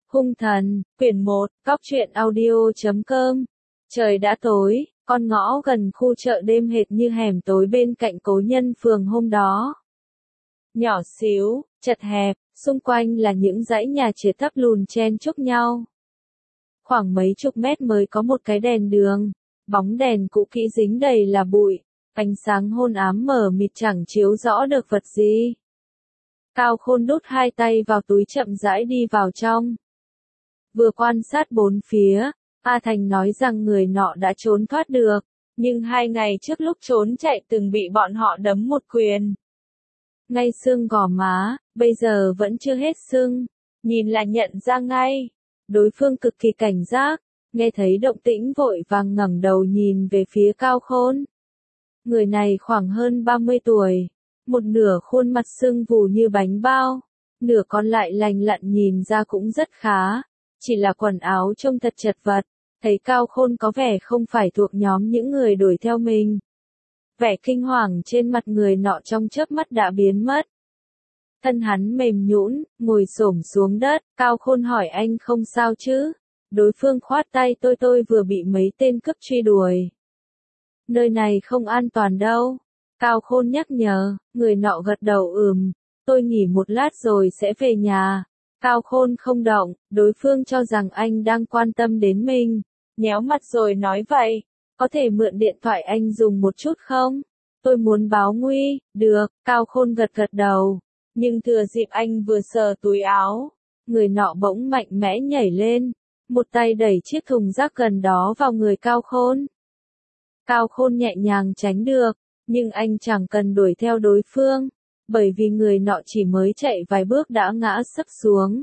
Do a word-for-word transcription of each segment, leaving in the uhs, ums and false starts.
Hung thần, quyển một, Cóc truyện audio chấm com. Trời đã tối, con ngõ gần khu chợ đêm hệt như hẻm tối bên cạnh Cố Nhân phường hôm đó. Nhỏ xíu, chật hẹp, xung quanh là những dãy nhà chia thấp lùn chen chúc nhau. Khoảng mấy chục mét mới có một cái đèn đường, bóng đèn cũ kỹ dính đầy là bụi, ánh sáng hôn ám mờ mịt chẳng chiếu rõ được vật gì. Cao Khôn đút hai tay vào túi chậm rãi đi vào trong. Vừa quan sát bốn phía, A Thành nói rằng người nọ đã trốn thoát được, nhưng hai ngày trước lúc trốn chạy từng bị bọn họ đấm một quyền. Ngay xương gò má, bây giờ vẫn chưa hết sưng, nhìn là nhận ra ngay. Đối phương cực kỳ cảnh giác, nghe thấy động tĩnh vội vàng ngẩng đầu nhìn về phía Cao Khôn. Người này khoảng hơn ba mươi tuổi, một nửa khuôn mặt sưng vù như bánh bao, nửa còn lại lành lặn nhìn ra cũng rất khá, chỉ là quần áo trông thật chật vật, thấy Cao Khôn có vẻ không phải thuộc nhóm những người đuổi theo mình. Vẻ kinh hoàng trên mặt người nọ trong chớp mắt đã biến mất. Thân hắn mềm nhũn, ngồi xổm xuống đất, Cao Khôn hỏi anh không sao chứ? Đối phương khoát tay tôi tôi vừa bị mấy tên cướp truy đuổi. Nơi này không an toàn đâu. Cao Khôn nhắc nhở, người nọ gật đầu ừm, tôi nghỉ một lát rồi sẽ về nhà. Cao Khôn không động, đối phương cho rằng anh đang quan tâm đến mình, nhéo mặt rồi nói vậy, có thể mượn điện thoại anh dùng một chút không? Tôi muốn báo nguy, được, Cao Khôn gật gật đầu, nhưng thừa dịp anh vừa sờ túi áo, người nọ bỗng mạnh mẽ nhảy lên, một tay đẩy chiếc thùng rác gần đó vào người Cao Khôn. Cao Khôn nhẹ nhàng tránh được, nhưng anh chẳng cần đuổi theo đối phương, bởi vì người nọ chỉ mới chạy vài bước đã ngã sấp xuống.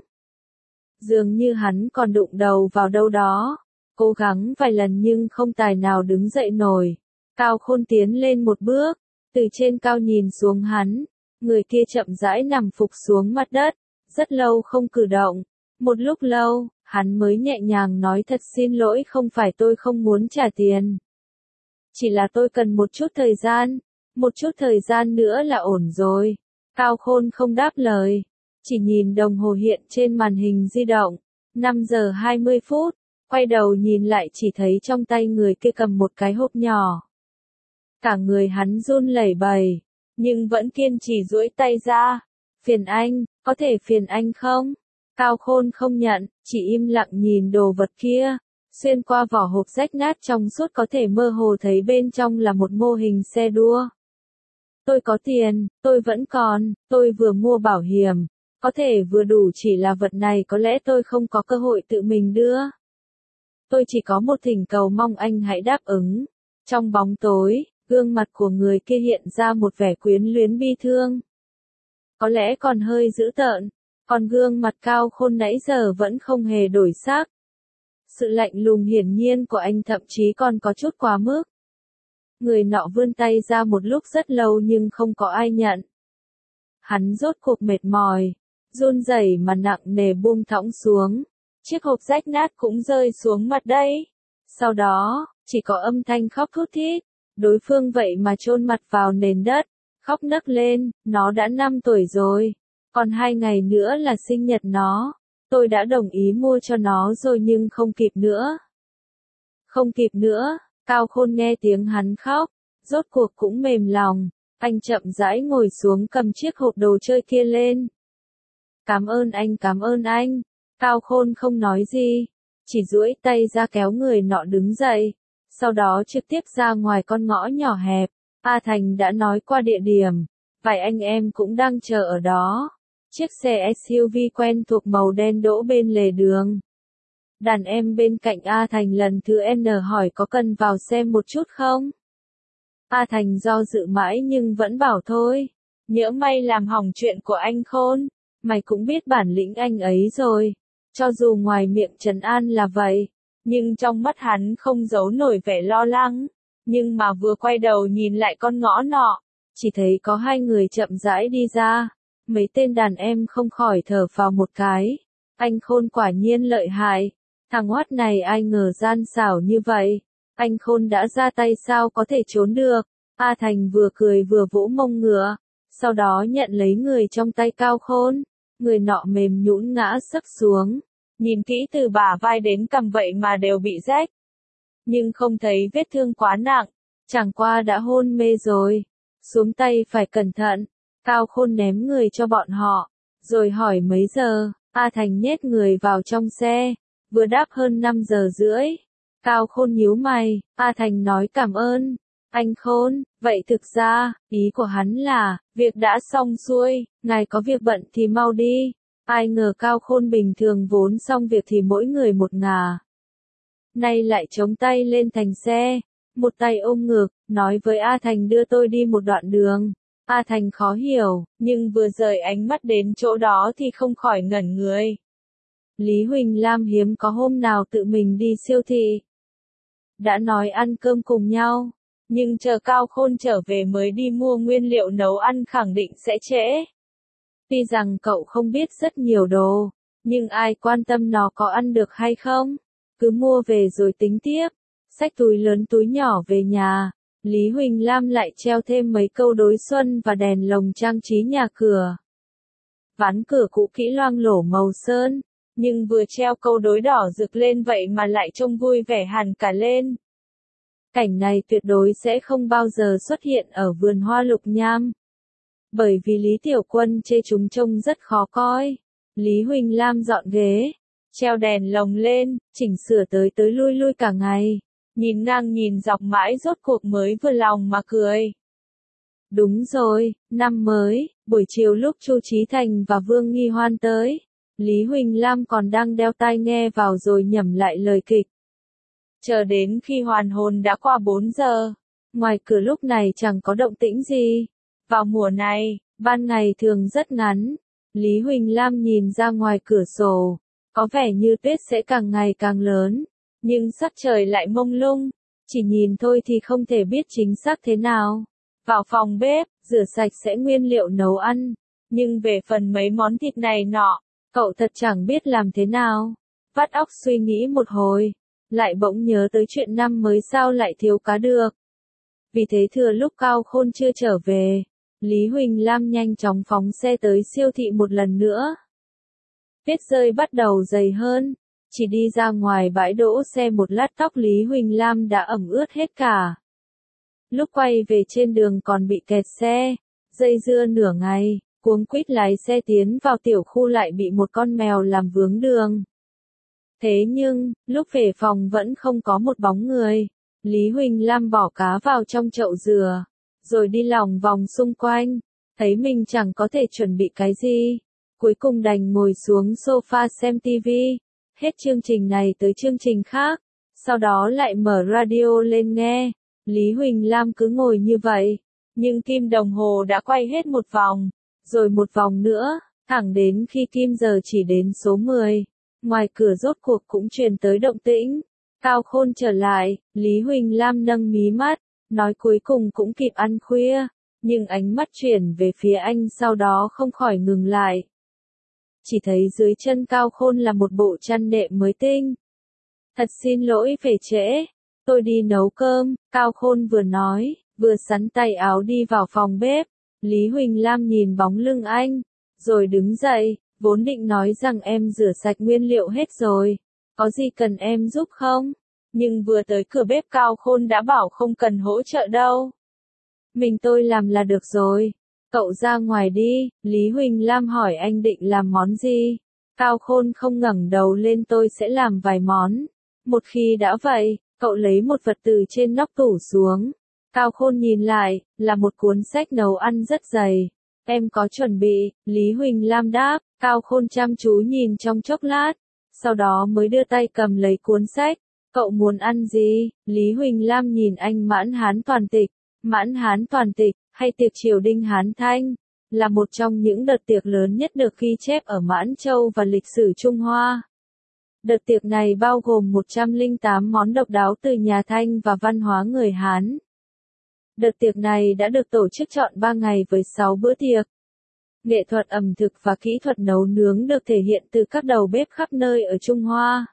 Dường như hắn còn đụng đầu vào đâu đó, cố gắng vài lần nhưng không tài nào đứng dậy nổi. Cao Khôn tiến lên một bước, từ trên cao nhìn xuống hắn, người kia chậm rãi nằm phục xuống mặt đất, rất lâu không cử động. Một lúc lâu, hắn mới nhẹ nhàng nói thật xin lỗi, không phải tôi không muốn trả tiền. Chỉ là tôi cần một chút thời gian, một chút thời gian nữa là ổn rồi. Cao Khôn không đáp lời, chỉ nhìn đồng hồ hiện trên màn hình di động, năm giờ hai mươi phút, quay đầu nhìn lại chỉ thấy trong tay người kia cầm một cái hộp nhỏ. Cả người hắn run lẩy bẩy, nhưng vẫn kiên trì duỗi tay ra. Phiền anh, có thể phiền anh không? Cao Khôn không nhận, chỉ im lặng nhìn đồ vật kia. Xuyên qua vỏ hộp rách nát trong suốt có thể mơ hồ thấy bên trong là một mô hình xe đua. Tôi có tiền, tôi vẫn còn, tôi vừa mua bảo hiểm, có thể vừa đủ, chỉ là vật này có lẽ tôi không có cơ hội tự mình đưa. Tôi chỉ có một thỉnh cầu, mong anh hãy đáp ứng. Trong bóng tối, gương mặt của người kia hiện ra một vẻ quyến luyến bi thương. Có lẽ còn hơi dữ tợn, còn gương mặt Cao Khôn nãy giờ vẫn không hề đổi sắc. Sự lạnh lùng hiển nhiên của anh thậm chí còn có chút quá mức. Người nọ vươn tay ra một lúc rất lâu nhưng không có ai nhận. Hắn rốt cuộc mệt mỏi, run rẩy mà nặng nề buông thõng xuống. Chiếc hộp rách nát cũng rơi xuống mặt đây. Sau đó, chỉ có âm thanh khóc thút thít. Đối phương vậy mà chôn mặt vào nền đất, khóc nấc lên, nó đã năm tuổi rồi. Còn hai ngày nữa là sinh nhật nó. Tôi đã đồng ý mua cho nó rồi nhưng không kịp nữa. Không kịp nữa, Cao Khôn nghe tiếng hắn khóc, rốt cuộc cũng mềm lòng, anh chậm rãi ngồi xuống cầm chiếc hộp đồ chơi kia lên. Cảm ơn anh, cảm ơn anh. Cao Khôn không nói gì, chỉ duỗi tay ra kéo người nọ đứng dậy, sau đó trực tiếp ra ngoài con ngõ nhỏ hẹp. A Thành đã nói qua địa điểm, vài anh em cũng đang chờ ở đó. Chiếc xe ét u vê quen thuộc màu đen đỗ bên lề đường. Đàn em bên cạnh A Thành lần thứ N hỏi có cần vào xem một chút không? A Thành do dự mãi nhưng vẫn bảo thôi. Nhỡ may làm hỏng chuyện của anh Khôn, mày cũng biết bản lĩnh anh ấy rồi. Cho dù ngoài miệng trấn an là vậy, nhưng trong mắt hắn không giấu nổi vẻ lo lắng. Nhưng mà vừa quay đầu nhìn lại con ngõ nọ, chỉ thấy có hai người chậm rãi đi ra. Mấy tên đàn em không khỏi thở phào một cái. Anh Khôn quả nhiên lợi hại. Thằng oát này ai ngờ gian xảo như vậy. Anh Khôn đã ra tay sao có thể trốn được. A Thành vừa cười vừa vỗ mông ngựa. Sau đó nhận lấy người trong tay Cao Khôn. Người nọ mềm nhũn ngã sấp xuống. nhìn kỹ từ bả vai đến cằm vậy mà đều bị rách. Nhưng không thấy vết thương quá nặng, chẳng qua đã hôn mê rồi. Xuống tay phải cẩn thận, Cao Khôn ném người cho bọn họ, rồi hỏi mấy giờ, A Thành nhét người vào trong xe, vừa đáp hơn năm giờ rưỡi. Cao Khôn nhíu mày, A Thành nói cảm ơn. Anh Khôn, vậy thực ra, ý của hắn là, việc đã xong xuôi, ngài có việc bận thì mau đi. Ai ngờ Cao Khôn bình thường vốn xong việc thì mỗi người một ngả. Nay lại chống tay lên thành xe, một tay ôm ngực, nói với A Thành đưa tôi đi một đoạn đường. A Thành khó hiểu, nhưng vừa rời ánh mắt đến chỗ đó thì không khỏi ngẩn người. Lý Huỳnh Lam hiếm có hôm nào tự mình đi siêu thị. Đã nói ăn cơm cùng nhau, nhưng chờ Cao Khôn trở về mới đi mua nguyên liệu nấu ăn khẳng định sẽ trễ. Tuy rằng cậu không biết rất nhiều đồ, nhưng ai quan tâm nó có ăn được hay không, cứ mua về rồi tính tiếp. Xách túi lớn túi nhỏ về nhà, Lý Huỳnh Lam lại treo thêm mấy câu đối xuân và đèn lồng trang trí nhà cửa. Ván cửa cũ kỹ loang lổ màu sơn, nhưng vừa treo câu đối đỏ rực lên vậy mà lại trông vui vẻ hẳn cả lên. Cảnh này tuyệt đối sẽ không bao giờ xuất hiện ở vườn hoa Lục Nham. Bởi vì Lý Tiểu Quân chê chúng trông rất khó coi. Lý Huỳnh Lam dọn ghế, treo đèn lồng lên, chỉnh sửa tới tới lui lui cả ngày. Nhìn ngang nhìn dọc mãi rốt cuộc mới vừa lòng mà cười. Đúng rồi, năm mới, buổi chiều lúc Chu Chí Thành và Vương Nghi Hoan tới, Lý Huỳnh Lam còn đang đeo tai nghe vào rồi nhẩm lại lời kịch. Chờ đến khi hoàn hồn đã qua bốn giờ, ngoài cửa lúc này chẳng có động tĩnh gì. Vào mùa này, ban ngày thường rất ngắn, Lý Huỳnh Lam nhìn ra ngoài cửa sổ, có vẻ như tuyết sẽ càng ngày càng lớn, nhưng sắc trời lại mông lung, chỉ nhìn thôi thì không thể biết chính xác thế nào. Vào phòng bếp, rửa sạch sẽ nguyên liệu nấu ăn, nhưng về phần mấy món thịt này nọ, cậu thật chẳng biết làm thế nào. Vắt óc suy nghĩ một hồi, lại bỗng nhớ tới chuyện năm mới sao lại thiếu cá được. Vì thế thừa lúc Cao Khôn chưa trở về, Lý Huỳnh Lam nhanh chóng phóng xe tới siêu thị một lần nữa. Tuyết rơi bắt đầu dày hơn, chỉ đi ra ngoài bãi đỗ xe một lát tóc Lý Huỳnh Lam đã ẩm ướt hết cả. Lúc quay về trên đường còn bị kẹt xe, dây dưa nửa ngày, cuống quýt lái xe tiến vào tiểu khu lại bị một con mèo làm vướng đường. Thế nhưng, lúc về phòng vẫn không có một bóng người. Lý Huỳnh Lam bỏ cá vào trong chậu dừa, rồi đi lòng vòng xung quanh, thấy mình chẳng có thể chuẩn bị cái gì. Cuối cùng đành ngồi xuống sofa xem tivi, hết chương trình này tới chương trình khác, sau đó lại mở radio lên nghe. Lý Huỳnh Lam cứ ngồi như vậy, nhưng kim đồng hồ đã quay hết một vòng, rồi một vòng nữa, thẳng đến khi kim giờ chỉ đến số mười. Ngoài cửa rốt cuộc cũng truyền tới động tĩnh. Cao Khôn trở lại, Lý Huỳnh Lam nâng mí mắt, nói cuối cùng cũng kịp ăn khuya, nhưng ánh mắt chuyển về phía anh sau đó không khỏi ngừng lại. Chỉ thấy dưới chân Cao Khôn là một bộ chăn đệm mới tinh. Thật xin lỗi về trễ, tôi đi nấu cơm, Cao Khôn vừa nói, vừa xắn tay áo đi vào phòng bếp. Lý Huỳnh Lam nhìn bóng lưng anh, rồi đứng dậy, vốn định nói rằng em rửa sạch nguyên liệu hết rồi, có gì cần em giúp không? Nhưng vừa tới cửa bếp Cao Khôn đã bảo không cần hỗ trợ đâu. Mình tôi làm là được rồi. Cậu ra ngoài đi, Lý Huỳnh Lam hỏi anh định làm món gì? Cao Khôn không ngẩng đầu lên tôi sẽ làm vài món. Một khi đã vậy, cậu lấy một vật từ trên nóc tủ xuống. Cao Khôn nhìn lại, là một cuốn sách nấu ăn rất dày. Em có chuẩn bị, Lý Huỳnh Lam đáp. Cao Khôn chăm chú nhìn trong chốc lát, sau đó mới đưa tay cầm lấy cuốn sách. Cậu muốn ăn gì? Lý Huỳnh Lam nhìn anh Mãn Hán Toàn Tịch. Mãn Hán Toàn Tịch, hay tiệc triều đình Hán Thanh, là một trong những đợt tiệc lớn nhất được ghi chép ở Mãn Châu và lịch sử Trung Hoa. Đợt tiệc này bao gồm một trăm lẻ tám món độc đáo từ nhà Thanh và văn hóa người Hán. Đợt tiệc này đã được tổ chức trọn ba ngày với sáu bữa tiệc. Nghệ thuật ẩm thực và kỹ thuật nấu nướng được thể hiện từ các đầu bếp khắp nơi ở Trung Hoa.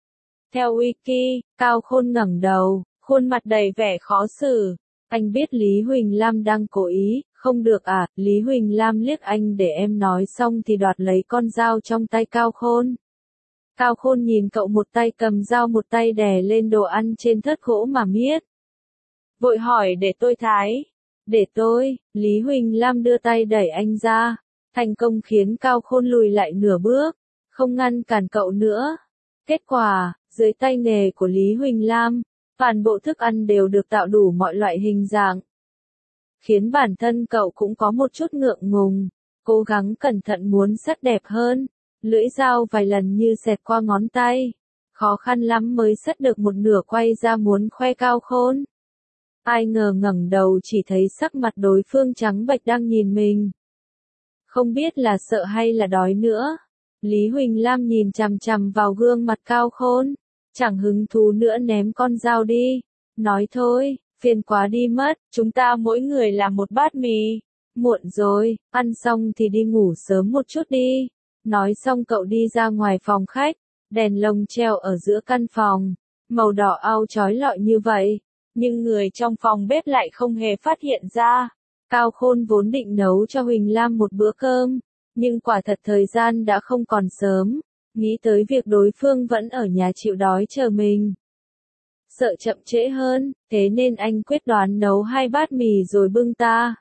Theo Wiki, Cao Khôn ngẩng đầu, khuôn mặt đầy vẻ khó xử. Anh biết Lý Huỳnh Lam đang cố ý, không được à? Lý Huỳnh Lam liếc anh để em nói xong thì đoạt lấy con dao trong tay Cao Khôn. Cao Khôn nhìn cậu một tay cầm dao một tay đè lên đồ ăn trên thớt gỗ mà miết. Vội hỏi để tôi thái. Để tôi, Lý Huỳnh Lam đưa tay đẩy anh ra, thành công khiến Cao Khôn lùi lại nửa bước, không ngăn cản cậu nữa. Kết quả, dưới tay nghề của Lý Huỳnh Lam, toàn bộ thức ăn đều được tạo đủ mọi loại hình dạng. Khiến bản thân cậu cũng có một chút ngượng ngùng, cố gắng cẩn thận muốn sắc đẹp hơn, lưỡi dao vài lần như xẹt qua ngón tay. Khó khăn lắm mới xắt được một nửa quay ra muốn khoe Cao Khôn. Ai ngờ ngẩng đầu chỉ thấy sắc mặt đối phương trắng bệch đang nhìn mình. Không biết là sợ hay là đói nữa. Lý Huỳnh Lam nhìn chằm chằm vào gương mặt Cao Khôn, chẳng hứng thú nữa ném con dao đi. Nói thôi, phiền quá đi mất, chúng ta mỗi người làm một bát mì. Muộn rồi, ăn xong thì đi ngủ sớm một chút đi. Nói xong cậu đi ra ngoài phòng khách, đèn lồng treo ở giữa căn phòng, màu đỏ au chói lọi như vậy. Nhưng người trong phòng bếp lại không hề phát hiện ra. Cao Khôn vốn định nấu cho Huỳnh Lam một bữa cơm, nhưng quả thật thời gian đã không còn sớm, nghĩ tới việc đối phương vẫn ở nhà chịu đói chờ mình. Sợ chậm trễ hơn, thế nên anh quyết đoán nấu hai bát mì rồi bưng ta.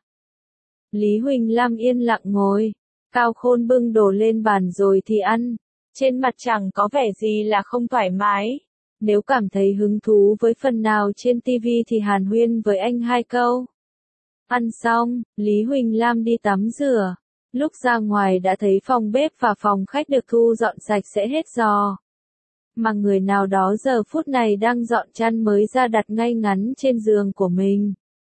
Lý Huỳnh Lam yên lặng ngồi, Cao Khôn bưng đồ lên bàn rồi thì ăn, trên mặt chẳng có vẻ gì là không thoải mái. Nếu cảm thấy hứng thú với phần nào trên ti vi thì hàn huyên với anh hai câu. Ăn xong, Lý Huỳnh Lam đi tắm rửa. Lúc ra ngoài đã thấy phòng bếp và phòng khách được thu dọn sạch sẽ hết giò. Mà người nào đó giờ phút này đang dọn chăn mới ra đặt ngay ngắn trên giường của mình.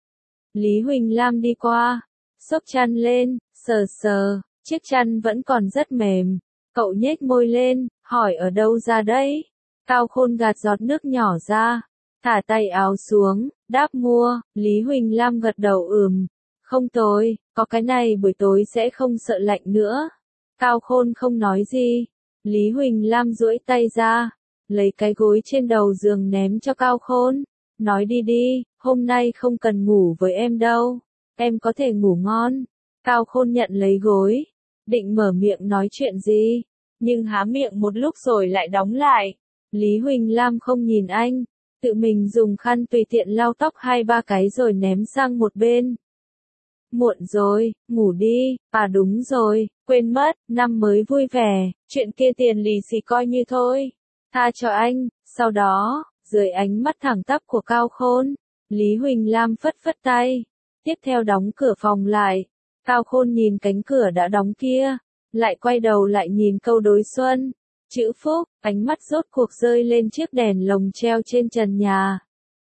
Lý Huỳnh Lam đi qua, xốc chăn lên, sờ sờ, chiếc chăn vẫn còn rất mềm. Cậu nhếch môi lên, hỏi ở đâu ra đấy? Cao Khôn gạt giọt nước nhỏ ra, thả tay áo xuống, đáp mua. Lý Huỳnh Lam gật đầu ừm, không tồi, có cái này buổi tối sẽ không sợ lạnh nữa. Cao Khôn không nói gì. Lý Huỳnh Lam duỗi tay ra, lấy cái gối trên đầu giường ném cho Cao Khôn, nói đi đi, hôm nay không cần ngủ với em đâu, em có thể ngủ ngon. Cao Khôn nhận lấy gối, định mở miệng nói chuyện gì, nhưng há miệng một lúc rồi lại đóng lại. Lý Huỳnh Lam không nhìn anh, tự mình dùng khăn tùy tiện lau tóc hai ba cái rồi ném sang một bên. Muộn rồi, ngủ đi. À đúng rồi, quên mất, năm mới vui vẻ, chuyện kia tiền lì xì coi như thôi. Tha cho anh. Sau đó, dưới ánh mắt thẳng tắp của Cao Khôn, Lý Huỳnh Lam phất phất tay, tiếp theo đóng cửa phòng lại. Cao Khôn nhìn cánh cửa đã đóng kia, lại quay đầu lại nhìn câu đối xuân. Chữ phúc, ánh mắt rốt cuộc rơi lên chiếc đèn lồng treo trên trần nhà.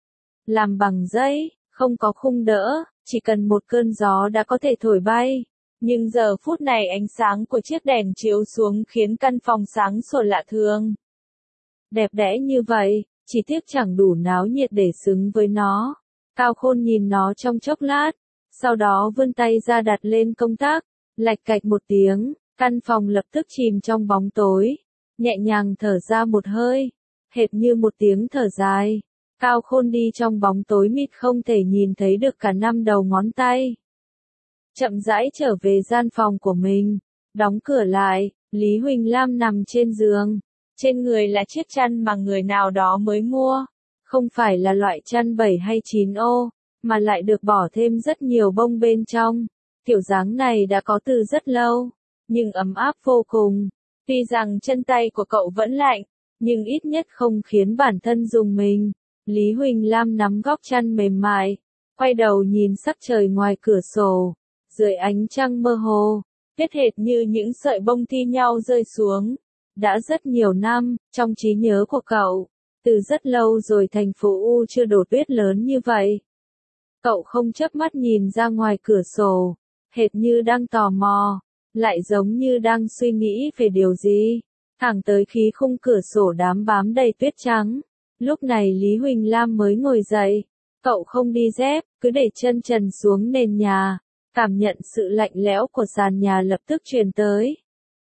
Làm bằng giấy, không có khung đỡ, chỉ cần một cơn gió đã có thể thổi bay. Nhưng giờ phút này ánh sáng của chiếc đèn chiếu xuống khiến căn phòng sáng sủa lạ thường. Đẹp đẽ như vậy, chỉ tiếc chẳng đủ náo nhiệt để xứng với nó. Cao Khôn nhìn nó trong chốc lát, sau đó vươn tay ra đặt lên công tắc, lạch cạch một tiếng, căn phòng lập tức chìm trong bóng tối. Nhẹ nhàng thở ra một hơi, hệt như một tiếng thở dài. Cao Khôn đi trong bóng tối mịt không thể nhìn thấy được cả năm đầu ngón tay. Chậm rãi trở về gian phòng của mình, đóng cửa lại, Lý Huỳnh Lam nằm trên giường. Trên người là chiếc chăn mà người nào đó mới mua. Không phải là loại chăn bảy hay chín ô, mà lại được bỏ thêm rất nhiều bông bên trong. Kiểu dáng này đã có từ rất lâu, nhưng ấm áp vô cùng. Tuy rằng chân tay của cậu vẫn lạnh, nhưng ít nhất không khiến bản thân rùng mình. Lý Huỳnh Lam nắm góc chăn mềm mại, quay đầu nhìn sắc trời ngoài cửa sổ, dưới ánh trăng mơ hồ, kết hệt như những sợi bông thi nhau rơi xuống. Đã rất nhiều năm, trong trí nhớ của cậu, từ rất lâu rồi thành phố U chưa đổ tuyết lớn như vậy. Cậu không chớp mắt nhìn ra ngoài cửa sổ, hệt như đang tò mò, lại giống như đang suy nghĩ về điều gì, thẳng tới khi khung cửa sổ đám bám đầy tuyết trắng. Lúc này Lý Huỳnh Lam mới ngồi dậy, cậu không đi dép, cứ để chân trần xuống nền nhà, cảm nhận sự lạnh lẽo của sàn nhà lập tức truyền tới.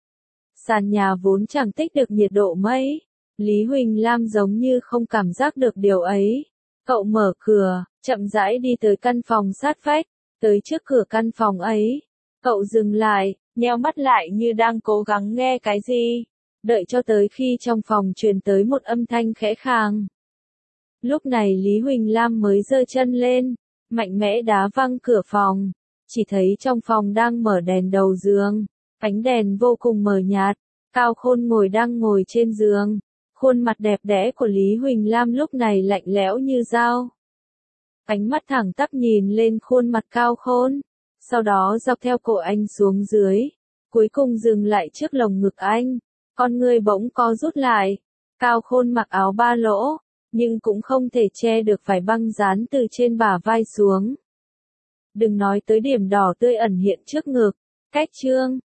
Sàn nhà vốn chẳng tích được nhiệt độ mấy, Lý Huỳnh Lam giống như không cảm giác được điều ấy. Cậu mở cửa, chậm rãi đi tới căn phòng sát vách, tới trước cửa căn phòng ấy. Cậu dừng lại, nheo mắt lại như đang cố gắng nghe cái gì. đợi cho tới khi trong phòng truyền tới một âm thanh khẽ khàng. Lúc này Lý Huỳnh Lam mới giơ chân lên, mạnh mẽ đá văng cửa phòng, chỉ thấy trong phòng đang mở đèn đầu giường, ánh đèn vô cùng mờ nhạt, Cao Khôn ngồi đang ngồi trên giường, khuôn mặt đẹp đẽ của Lý Huỳnh Lam lúc này lạnh lẽo như dao. Ánh mắt thẳng tắp nhìn lên khuôn mặt Cao Khôn, sau đó dọc theo cổ anh xuống dưới, cuối cùng dừng lại trước lồng ngực anh, con người bỗng co rút lại. Cao Khôn mặc áo ba lỗ, nhưng cũng không thể che được vải băng dán từ trên bả vai xuống. Đừng nói tới điểm đỏ tươi ẩn hiện trước ngực, cách chương.